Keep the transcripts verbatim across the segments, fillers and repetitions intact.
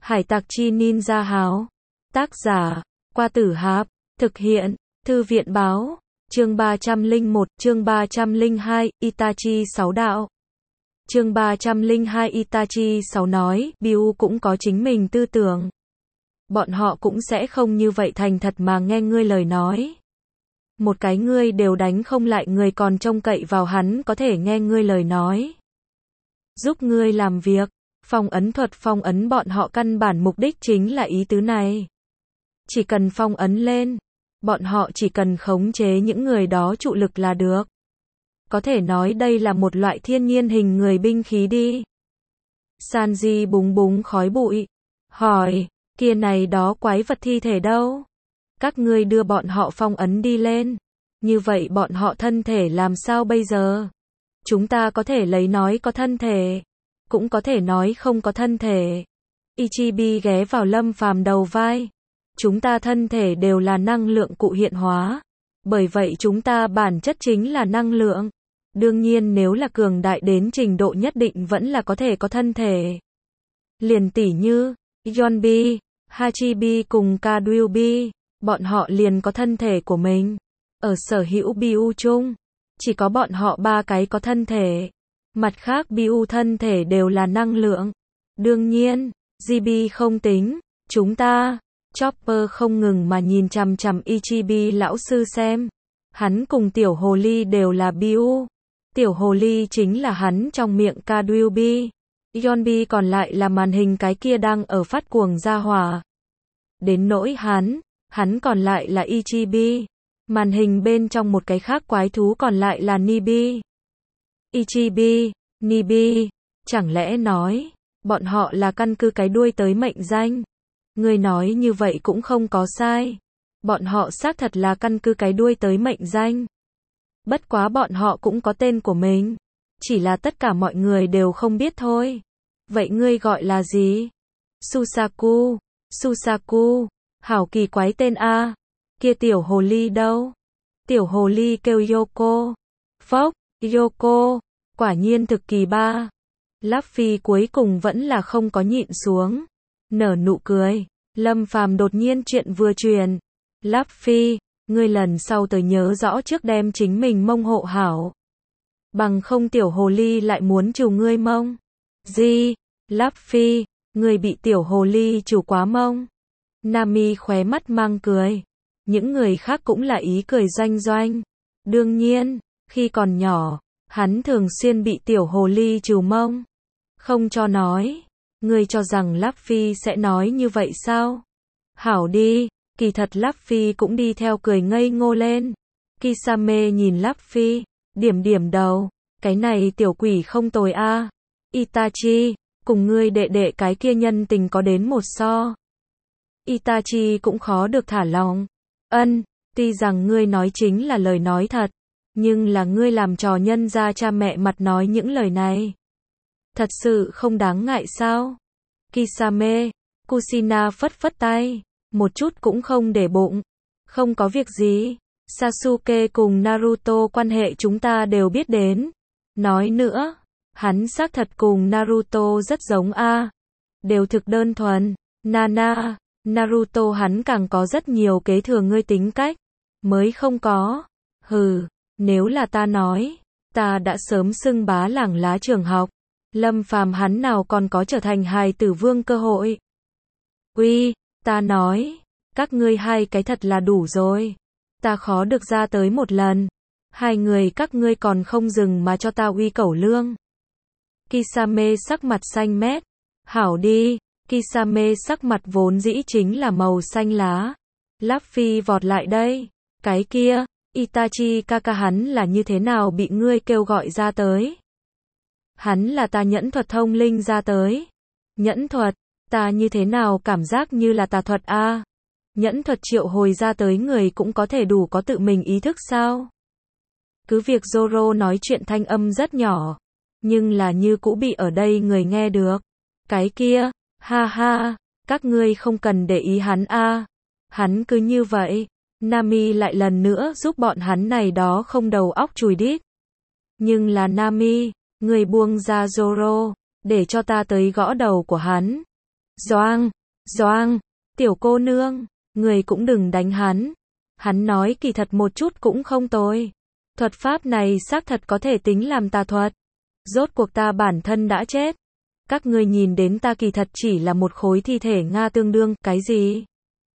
Hải tặc chi ninja háo. Tác giả, Qua Tử Hạp. Thực hiện, Thư viện báo. Chương ba trăm lẻ một, chương ba trăm lẻ hai, Itachi sáu đạo. Chương ba trăm lẻ hai Itachi sáu nói, Biu cũng có chính mình tư tưởng. Bọn họ cũng sẽ không như vậy thành thật mà nghe ngươi lời nói. Một cái ngươi đều đánh không lại người còn trông cậy vào hắn có thể nghe ngươi lời nói. Giúp ngươi làm việc, phong ấn thuật phong ấn bọn họ căn bản mục đích chính là ý tứ này. Chỉ cần phong ấn lên, bọn họ chỉ cần khống chế những người đó trụ lực là được. Có thể nói đây là một loại thiên nhiên hình người binh khí đi. Sanji búng búng khói bụi, hỏi, kia này đó quái vật thi thể đâu? Các ngươi đưa bọn họ phong ấn đi lên. Như vậy bọn họ thân thể làm sao bây giờ? Chúng ta có thể lấy nói có thân thể, cũng có thể nói không có thân thể. Ichibi ghé vào Lâm Phàm đầu vai. Chúng ta thân thể đều là năng lượng cụ hiện hóa. Bởi vậy chúng ta bản chất chính là năng lượng. Đương nhiên nếu là cường đại đến trình độ nhất định vẫn là có thể có thân thể. Liền tỉ như, Yonbi, Hachibi cùng Kadyubi, bọn họ liền có thân thể của mình. Ở sở hữu Biu chung, chỉ có bọn họ ba cái có thân thể. Mặt khác Biu thân thể đều là năng lượng. Đương nhiên, Gibi không tính, chúng ta. Chopper không ngừng mà nhìn chằm chằm Ichibi lão sư xem. Hắn cùng tiểu hồ ly đều là Biu. Tiểu hồ ly chính là hắn trong miệng Kadyubi. Yonbi còn lại là màn hình cái kia đang ở phát cuồng ra hỏa. Đến nỗi hắn, hắn còn lại là Ichibi. Màn hình bên trong một cái khác quái thú còn lại là Nibi. Ichibi, Nibi, chẳng lẽ nói, bọn họ là căn cứ cái đuôi tới mệnh danh. Người nói như vậy cũng không có sai. Bọn họ xác thật là căn cứ cái đuôi tới mệnh danh. Bất quá bọn họ cũng có tên của mình. Chỉ là tất cả mọi người đều không biết thôi. Vậy ngươi gọi là gì? Susaku. Susaku. Hảo kỳ quái tên A. Kia tiểu hồ ly đâu? Tiểu hồ ly kêu Yoko. Phốc, Yoko. Quả nhiên thực kỳ ba. Luffy cuối cùng vẫn là không có nhịn xuống. Nở nụ cười. Lâm Phàm đột nhiên chuyện vừa truyền. Luffy, ngươi lần sau tới nhớ rõ trước đem chính mình mông hộ hảo. Bằng không tiểu hồ ly lại muốn trù ngươi mông. Gì? Luffy, ngươi bị tiểu hồ ly trù quá mông. Nami khóe mắt mang cười. Những người khác cũng là ý cười doanh doanh. Đương nhiên, khi còn nhỏ, hắn thường xuyên bị tiểu hồ ly trù mông. Không cho nói. Ngươi cho rằng Luffy sẽ nói như vậy sao? Hảo đi, kỳ thật Luffy cũng đi theo cười ngây ngô lên. Kisame nhìn Luffy, điểm điểm đầu, cái này tiểu quỷ không tồi a. Itachi, cùng ngươi đệ đệ cái kia nhân tình có đến một so. Itachi cũng khó được thả lòng. Ân, tuy rằng ngươi nói chính là lời nói thật, nhưng là ngươi làm trò nhân ra cha mẹ mặt nói những lời này. Thật sự không đáng ngại sao? Kisame, Kushina phất phất tay, một chút cũng không để bụng. Không có việc gì, Sasuke cùng Naruto quan hệ chúng ta đều biết đến. Nói nữa, hắn xác thật cùng Naruto rất giống a, đều thực đơn thuần. Nana, Naruto hắn càng có rất nhiều kế thừa ngươi tính cách, mới không có. Hừ, nếu là ta nói, ta đã sớm xưng bá làng lá trường học. Lâm Phàm hắn nào còn có trở thành hài tử vương cơ hội. Uy, ta nói, các ngươi hai cái thật là đủ rồi. Ta khó được ra tới một lần. Hai người các ngươi còn không dừng mà cho ta uy cẩu lương. Kisame sắc mặt xanh mét. Hảo đi, Kisame sắc mặt vốn dĩ chính là màu xanh lá. Luffy vọt lại đây. Cái kia, Itachi kaka hắn là như thế nào bị ngươi kêu gọi ra tới? Hắn là ta nhẫn thuật thông linh ra tới. Nhẫn thuật, ta như thế nào cảm giác như là tà thuật a? Nhẫn thuật triệu hồi ra tới người cũng có thể đủ có tự mình ý thức sao? Cứ việc Zoro nói chuyện thanh âm rất nhỏ, nhưng là như cũ bị ở đây người nghe được. Cái kia, ha ha, các ngươi không cần để ý hắn a. Hắn cứ như vậy. Nami lại lần nữa giúp bọn hắn này đó không đầu óc chùi đít. Nhưng là Nami, người buông ra Zoro, để cho ta tới gõ đầu của hắn. Doang, doang, tiểu cô nương, người cũng đừng đánh hắn. Hắn nói kỳ thật một chút cũng không tồi. Thuật pháp này xác thật có thể tính làm tà thuật. Rốt cuộc ta bản thân đã chết. Các ngươi nhìn đến ta kỳ thật chỉ là một khối thi thể Nga tương đương, cái gì?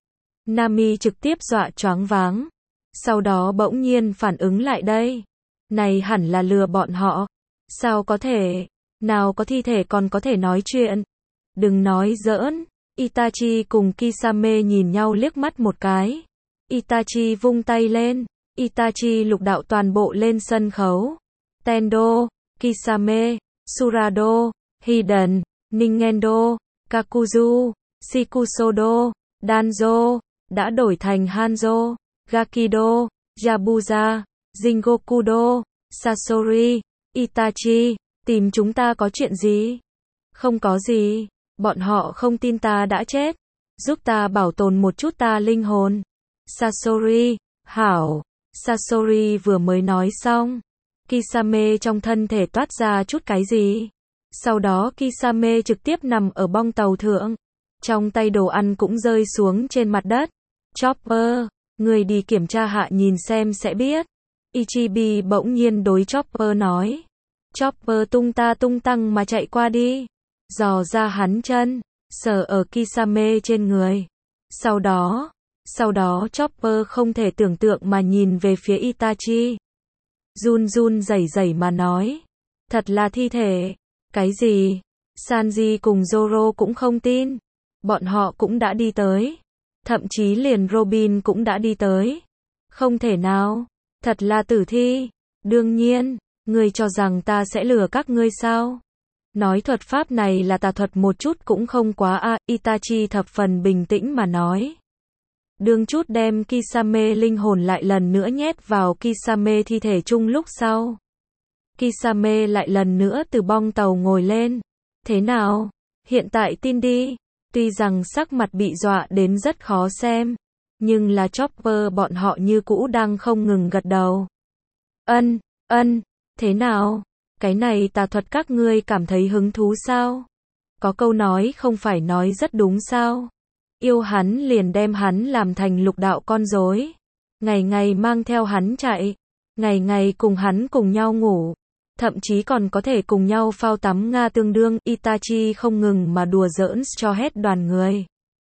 Nami trực tiếp dọa choáng váng. Sau đó bỗng nhiên phản ứng lại đây. Này hẳn là lừa bọn họ. Sao có thể? Nào có thi thể còn có thể nói chuyện. Đừng nói giỡn. Itachi cùng Kisame nhìn nhau liếc mắt một cái. Itachi vung tay lên. Itachi lục đạo toàn bộ lên sân khấu. Tendo, Kisame, Surado, Hiden, Ningendo, Kakuzu, Shikusodo, Danzo, đã đổi thành Hanzo, Gakido, Yabuza, Jingokudo, Sasori, Itachi, tìm chúng ta có chuyện gì? Không có gì, bọn họ không tin ta đã chết, giúp ta bảo tồn một chút ta linh hồn. Sasori, hảo, Sasori vừa mới nói xong, Kisame trong thân thể toát ra chút cái gì. Sau đó Kisame trực tiếp nằm ở bong tàu thượng, trong tay đồ ăn cũng rơi xuống trên mặt đất. Chopper, người đi kiểm tra hạ nhìn xem sẽ biết. Ichibi bỗng nhiên đối Chopper nói. Chopper tung ta tung tăng mà chạy qua đi, dò ra hắn chân, sờ ở Kisame trên người. Sau đó, sau đó Chopper không thể tưởng tượng mà nhìn về phía Itachi. Run run rẩy rẩy mà nói. Thật là thi thể. Cái gì? Sanji cùng Zoro cũng không tin. Bọn họ cũng đã đi tới. Thậm chí liền Robin cũng đã đi tới. Không thể nào. Thật là tử thi. Đương nhiên, ngươi cho rằng ta sẽ lừa các ngươi sao? Nói thuật pháp này là tà thuật một chút cũng không quá a. À, Itachi thập phần bình tĩnh mà nói. Đương chút đem Kisame linh hồn lại lần nữa nhét vào Kisame thi thể chung lúc sau. Kisame lại lần nữa từ bong tàu ngồi lên. Thế nào? Hiện tại tin đi. Tuy rằng sắc mặt bị dọa đến rất khó xem, nhưng là Chopper bọn họ như cũ đang không ngừng gật đầu. Ân, ân, thế nào? Cái này tà thuật các ngươi cảm thấy hứng thú sao? Có câu nói không phải nói rất đúng sao? Yêu hắn liền đem hắn làm thành lục đạo con rối. Ngày ngày mang theo hắn chạy. Ngày ngày cùng hắn cùng nhau ngủ. Thậm chí còn có thể cùng nhau phao tắm Nga tương đương. Itachi không ngừng mà đùa giỡn cho hết đoàn người.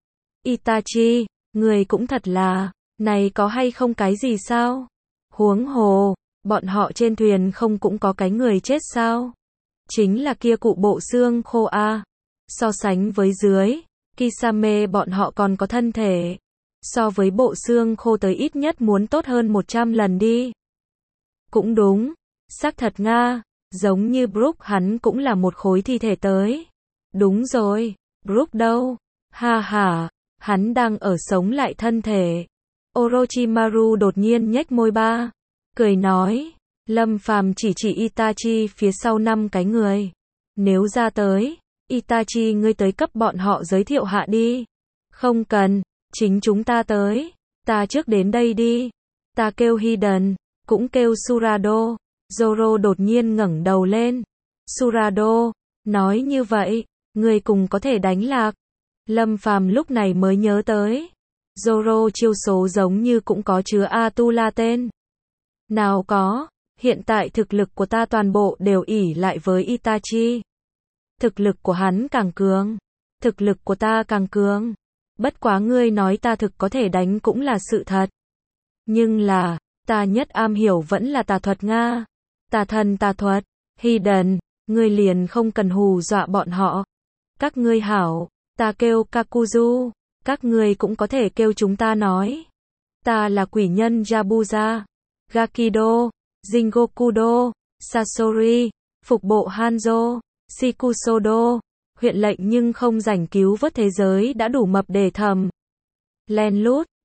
Itachi, người cũng thật là, này có hay không cái gì sao? Huống hồ, bọn họ trên thuyền không cũng có cái người chết sao? Chính là kia cụ bộ xương khô a. So sánh với dưới, Kisame bọn họ còn có thân thể. So với bộ xương khô tới ít nhất muốn tốt hơn một trăm lần đi. Cũng đúng, xác thật Nga, giống như Brook hắn cũng là một khối thi thể tới. Đúng rồi, Brook đâu? Ha ha, hắn đang ở sống lại thân thể. Orochimaru đột nhiên nhếch môi ba, cười nói, Lâm Phàm chỉ chỉ Itachi phía sau năm cái người. Nếu ra tới, Itachi ngươi tới cấp bọn họ giới thiệu hạ đi. Không cần, chính chúng ta tới. Ta trước đến đây đi. Ta kêu Hiden, cũng kêu Surado. Zoro đột nhiên ngẩng đầu lên. Surado, nói như vậy, người cùng có thể đánh lạc. Lâm Phàm lúc này mới nhớ tới. Zoro chiêu số giống như cũng có chứa Atula tên. Nào có, hiện tại thực lực của ta toàn bộ đều ỷ lại với Itachi. Thực lực của hắn càng cường. Thực lực của ta càng cường. Bất quá ngươi nói ta thực có thể đánh cũng là sự thật. Nhưng là, ta nhất am hiểu vẫn là tà thuật Nga. Tà thần tà thuật. Hiden, ngươi liền không cần hù dọa bọn họ. Các ngươi hảo, ta kêu Kakuzu. Các ngươi cũng có thể kêu chúng ta nói. Ta là quỷ nhân Yabuza. Gakido, Jingokudo, Sasori, phục bộ Hanzo, Shikusodo, huyện lệnh nhưng không rảnh cứu vớt thế giới đã đủ mập để thầm. Len lút,